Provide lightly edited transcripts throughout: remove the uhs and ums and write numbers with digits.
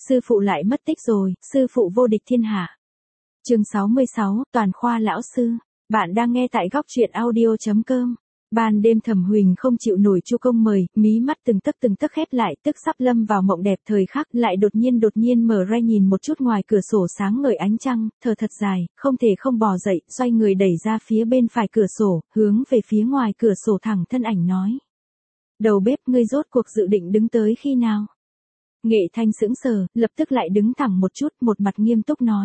Sư phụ lại mất tích rồi, sư phụ vô địch thiên hạ. Chương 66, Toàn khoa lão sư. Bạn đang nghe tại góc truyện audio.com. Ban đêm Thẩm Huỳnh không chịu nổi Chu Công mời, mí mắt từng tấc khép lại, tức sắp lâm vào mộng đẹp thời khắc, lại đột nhiên mở ra nhìn một chút ngoài cửa sổ sáng ngời ánh trăng, thở thật dài, không thể không bò dậy, xoay người đẩy ra phía bên phải cửa sổ, hướng về phía ngoài cửa sổ thẳng thân ảnh nói: "Đầu bếp, ngươi rốt cuộc dự định đứng tới khi nào?" Nghệ Thanh sững sờ, lập tức lại đứng thẳng một chút, một mặt nghiêm túc nói: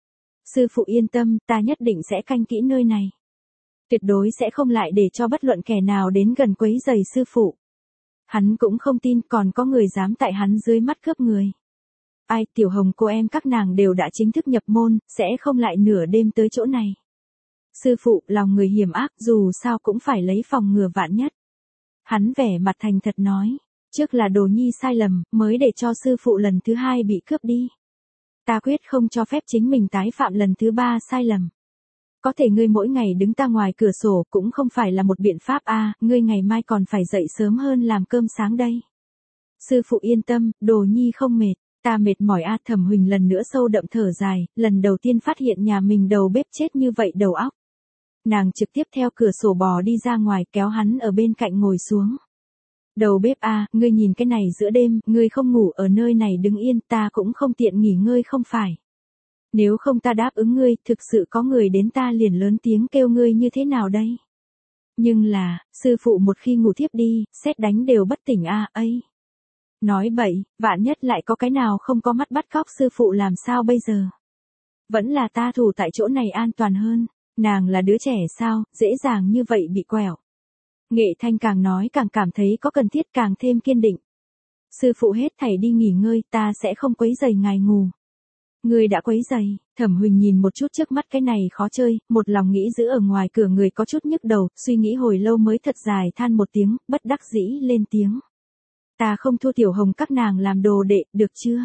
"Sư phụ yên tâm, ta nhất định sẽ canh kỹ nơi này. Tuyệt đối sẽ không lại để cho bất luận kẻ nào đến gần quấy rầy sư phụ." Hắn cũng không tin còn có người dám tại hắn dưới mắt cướp người. Ai, Tiểu Hồng cô em các nàng đều đã chính thức nhập môn, sẽ không lại nửa đêm tới chỗ này. Sư phụ, lòng người hiểm ác, dù sao cũng phải lấy phòng ngừa vạn nhất. Hắn vẻ mặt thành thật nói, trước là Đồ Nhi sai lầm, mới để cho sư phụ lần thứ hai bị cướp đi. Ta quyết không cho phép chính mình tái phạm lần thứ ba sai lầm. Có thể ngươi mỗi ngày đứng ta ngoài cửa sổ cũng không phải là một biện pháp a, ngươi ngày mai còn phải dậy sớm hơn làm cơm sáng đây. Sư phụ yên tâm, Đồ Nhi không mệt, ta mệt mỏi a. Thẩm Huỳnh lần nữa sâu đậm thở dài, lần đầu tiên phát hiện nhà mình đầu bếp chết như vậy đầu óc. Nàng trực tiếp theo cửa sổ bò đi ra ngoài, kéo hắn ở bên cạnh ngồi xuống. Đầu bếp a, ngươi nhìn cái này giữa đêm, ngươi không ngủ ở nơi này đứng yên, ta cũng không tiện nghỉ ngơi không phải. Nếu không ta đáp ứng ngươi, thực sự có người đến ta liền lớn tiếng kêu ngươi như thế nào đây? Nhưng là, sư phụ một khi ngủ thiếp đi, sét đánh đều bất tỉnh a ấy. Nói bậy, vạn nhất lại có cái nào không có mắt bắt cóc sư phụ làm sao bây giờ? Vẫn là ta thủ tại chỗ này an toàn hơn, nàng là đứa trẻ sao, dễ dàng như vậy bị quẹo. Nghệ Thanh càng nói càng cảm thấy có cần thiết, càng thêm kiên định. Sư phụ hết thảy đi nghỉ ngơi, ta sẽ không quấy rầy ngài ngủ. Người đã quấy rầy. Thẩm Huỳnh nhìn một chút trước mắt cái này khó chơi, một lòng nghĩ giữ ở ngoài cửa người có chút nhức đầu, suy nghĩ hồi lâu mới thật dài than một tiếng, bất đắc dĩ lên tiếng. Ta không thu Tiểu Hồng các nàng làm đồ đệ, được chưa?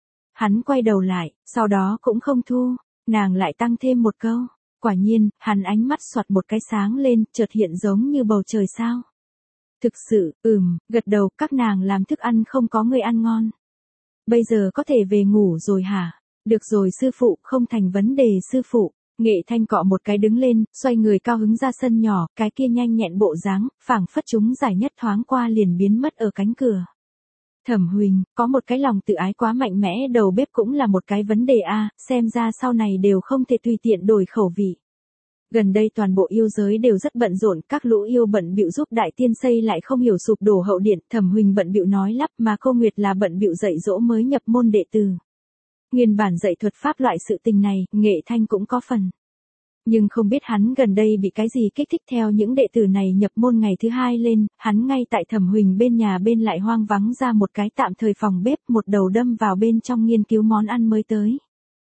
Hắn quay đầu lại, sau đó cũng không thu, nàng lại tăng thêm một câu. Quả nhiên, hắn ánh mắt xoạt một cái sáng lên, chợt hiện giống như bầu trời sao. Thực sự, gật đầu, các nàng làm thức ăn không có người ăn ngon. Bây giờ có thể về ngủ rồi hả? Được rồi sư phụ, không thành vấn đề sư phụ. Nghệ Thanh cọ một cái đứng lên, xoay người cao hứng ra sân nhỏ, cái kia nhanh nhẹn bộ dáng, phảng phất chúng giải nhất thoáng qua liền biến mất ở cánh cửa. Thẩm Huỳnh, có một cái lòng tự ái quá mạnh mẽ, đầu bếp cũng là một cái vấn đề a, xem ra sau này đều không thể tùy tiện đổi khẩu vị. Gần đây toàn bộ yêu giới đều rất bận rộn, các lũ yêu bận bịu giúp đại tiên xây lại không hiểu sụp đổ hậu điện, Thẩm Huỳnh bận bịu nói lắp, mà Cô Nguyệt là bận bịu dạy dỗ mới nhập môn đệ tử. Nguyên bản dạy thuật pháp loại sự tình này, Nghệ Thanh cũng có phần. Nhưng không biết hắn gần đây bị cái gì kích thích theo những đệ tử này nhập môn ngày thứ hai lên, hắn ngay tại Thẩm Huỳnh bên nhà bên lại hoang vắng ra một cái tạm thời phòng bếp, một đầu đâm vào bên trong nghiên cứu món ăn mới tới.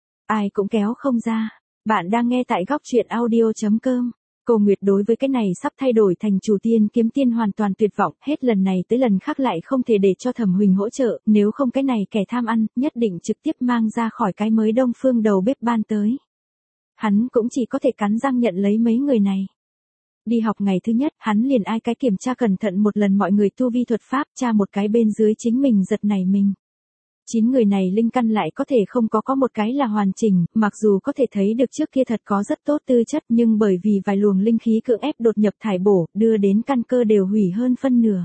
Ai cũng kéo không ra. Bạn đang nghe tại góc truyện audio.com. Cô Nguyệt đối với cái này sắp thay đổi thành chủ tiên kiếm tiên hoàn toàn tuyệt vọng, hết lần này tới lần khác lại không thể để cho Thẩm Huỳnh hỗ trợ, nếu không cái này kẻ tham ăn, nhất định trực tiếp mang ra khỏi cái mới Đông Phương đầu bếp ban tới. Hắn cũng chỉ có thể cắn răng nhận lấy mấy người này. Đi học ngày thứ nhất, hắn liền ai cái kiểm tra cẩn thận một lần mọi người tu vi thuật pháp, tra một cái bên dưới chính mình giật nảy mình. 9 người này linh căn lại có thể không có một cái là hoàn chỉnh, mặc dù có thể thấy được trước kia thật có rất tốt tư chất, nhưng bởi vì vài luồng linh khí cưỡng ép đột nhập thải bổ, đưa đến căn cơ đều hủy hơn phân nửa.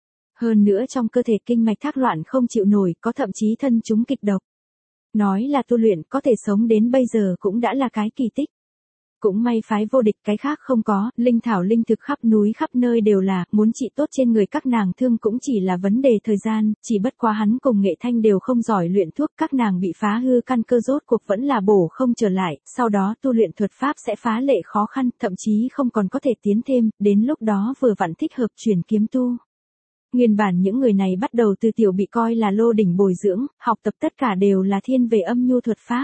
Hơn nữa trong cơ thể kinh mạch thác loạn không chịu nổi, có thậm chí thân chúng kịch độc. Nói là tu luyện có thể sống đến bây giờ cũng đã là cái kỳ tích. Cũng may phái vô địch cái khác không có, linh thảo linh thực khắp núi khắp nơi đều là, muốn trị tốt trên người các nàng thương cũng chỉ là vấn đề thời gian, chỉ bất quá hắn cùng Nghệ Thanh đều không giỏi luyện thuốc, các nàng bị phá hư căn cơ rốt cuộc vẫn là bổ không trở lại, sau đó tu luyện thuật pháp sẽ phá lệ khó khăn, thậm chí không còn có thể tiến thêm, đến lúc đó vừa vặn thích hợp chuyển kiếm tu. Nguyên bản những người này bắt đầu từ tiểu bị coi là lô đỉnh bồi dưỡng, học tập tất cả đều là thiên về âm nhu thuật pháp.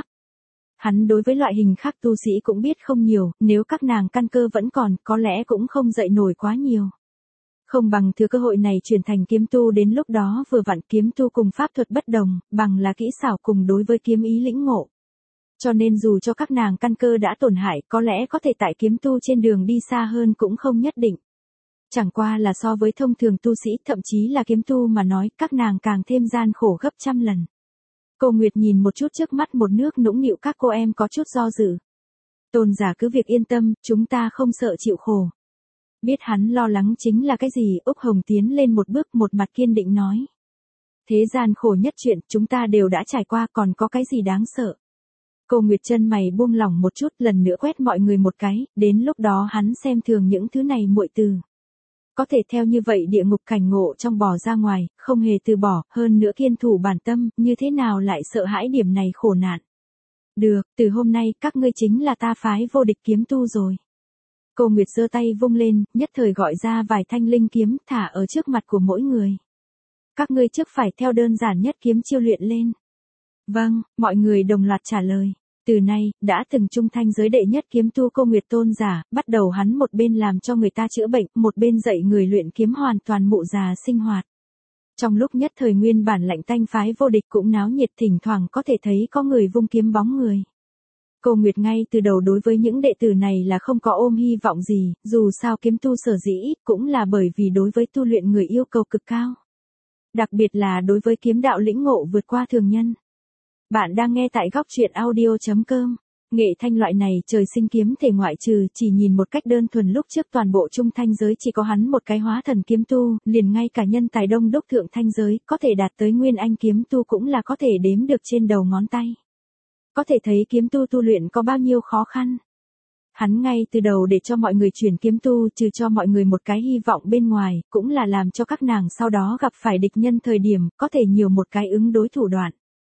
Hắn đối với loại hình khác tu sĩ cũng biết không nhiều, nếu các nàng căn cơ vẫn còn, có lẽ cũng không dạy nổi quá nhiều. Không bằng thừa cơ hội này chuyển thành kiếm tu, đến lúc đó vừa vặn kiếm tu cùng pháp thuật bất đồng, bằng là kỹ xảo cùng đối với kiếm ý lĩnh ngộ. Cho nên dù cho các nàng căn cơ đã tổn hại, có lẽ có thể tại kiếm tu trên đường đi xa hơn cũng không nhất định. Chẳng qua là so với thông thường tu sĩ, thậm chí là kiếm tu mà nói, các nàng càng thêm gian khổ gấp trăm lần. Cô Nguyệt nhìn một chút trước mắt một nước nũng nịu các cô em có chút do dự. Tôn giả cứ việc yên tâm, chúng ta không sợ chịu khổ. Biết hắn lo lắng chính là cái gì, Úc Hồng tiến lên một bước một mặt kiên định nói. Thế gian khổ nhất chuyện chúng ta đều đã trải qua, còn có cái gì đáng sợ. Cô Nguyệt chân mày buông lỏng một chút, lần nữa quét mọi người một cái, đến lúc đó hắn xem thường những thứ này muội từ. Có thể theo như vậy địa ngục cảnh ngộ trong bò ra ngoài, không hề từ bỏ, hơn nữa kiên thủ bản tâm, như thế nào lại sợ hãi điểm này khổ nạn. Được, từ hôm nay các ngươi chính là ta phái vô địch kiếm tu rồi. Cô Nguyệt giơ tay vung lên, nhất thời gọi ra vài thanh linh kiếm thả ở trước mặt của mỗi người. Các ngươi trước phải theo đơn giản nhất kiếm chiêu luyện lên. Vâng, mọi người đồng loạt trả lời. Từ nay, đã từng trung thanh giới đệ nhất kiếm tu Cô Nguyệt tôn giả, bắt đầu hắn một bên làm cho người ta chữa bệnh, một bên dạy người luyện kiếm hoàn toàn mụ già sinh hoạt. Trong lúc nhất thời nguyên bản lạnh tanh phái vô địch cũng náo nhiệt, thỉnh thoảng có thể thấy có người vung kiếm bóng người. Cô Nguyệt ngay từ đầu đối với những đệ tử này là không có ôm hy vọng gì, dù sao kiếm tu sở dĩ, cũng là bởi vì đối với tu luyện người yêu cầu cực cao. Đặc biệt là đối với kiếm đạo lĩnh ngộ vượt qua thường nhân. Bạn đang nghe tại góc truyện audio.com. Nghệ thanh loại này trời sinh kiếm thể ngoại trừ chỉ nhìn một cách đơn thuần lúc trước toàn bộ trung thanh giới chỉ có hắn một cái hóa thần kiếm tu, liền ngay cả nhân tài đông đúc thượng thanh giới, có thể đạt tới nguyên anh kiếm tu cũng là có thể đếm được trên đầu ngón tay. Có thể thấy kiếm tu tu luyện có bao nhiêu khó khăn. Hắn ngay từ đầu để cho mọi người chuyển kiếm tu, trừ cho mọi người một cái hy vọng bên ngoài, cũng là làm cho các nàng sau đó gặp phải địch nhân thời điểm, có thể nhiều một cái ứng đối thủ đoạn.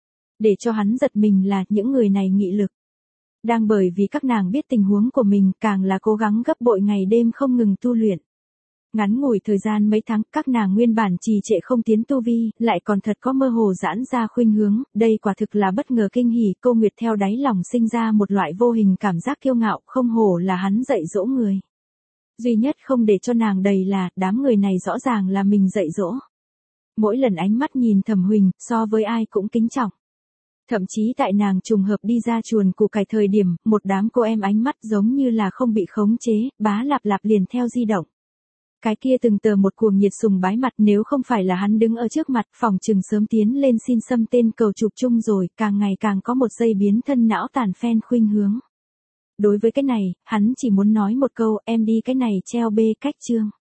Để cho hắn giật mình là những người này nghị lực. Đang bởi vì các nàng biết tình huống của mình, càng là cố gắng gấp bội ngày đêm không ngừng tu luyện. Ngắn ngủi thời gian mấy tháng, các nàng nguyên bản trì trệ không tiến tu vi, lại còn thật có mơ hồ giãn ra khuynh hướng, đây quả thực là bất ngờ kinh hỉ. Cô Nguyệt theo đáy lòng sinh ra một loại vô hình cảm giác kiêu ngạo, không hổ là hắn dạy dỗ người. Duy nhất không để cho nàng đầy là, đám người này rõ ràng là mình dạy dỗ. Mỗi lần ánh mắt nhìn Thẩm Huỳnh, so với ai cũng kính trọng. Thậm chí tại nàng trùng hợp đi ra chuồn củ cải thời điểm, một đám cô em ánh mắt giống như là không bị khống chế, bá lạp lạp liền theo di động. Cái kia từng tờ một cuồng nhiệt sùng bái mặt, nếu không phải là hắn đứng ở trước mặt, phòng trừng sớm tiến lên xin xâm tên cầu chụp chung rồi, càng ngày càng có một giây biến thân não tàn phen khuynh hướng. Đối với cái này, hắn chỉ muốn nói một câu, em đi cái này treo bê cách chương.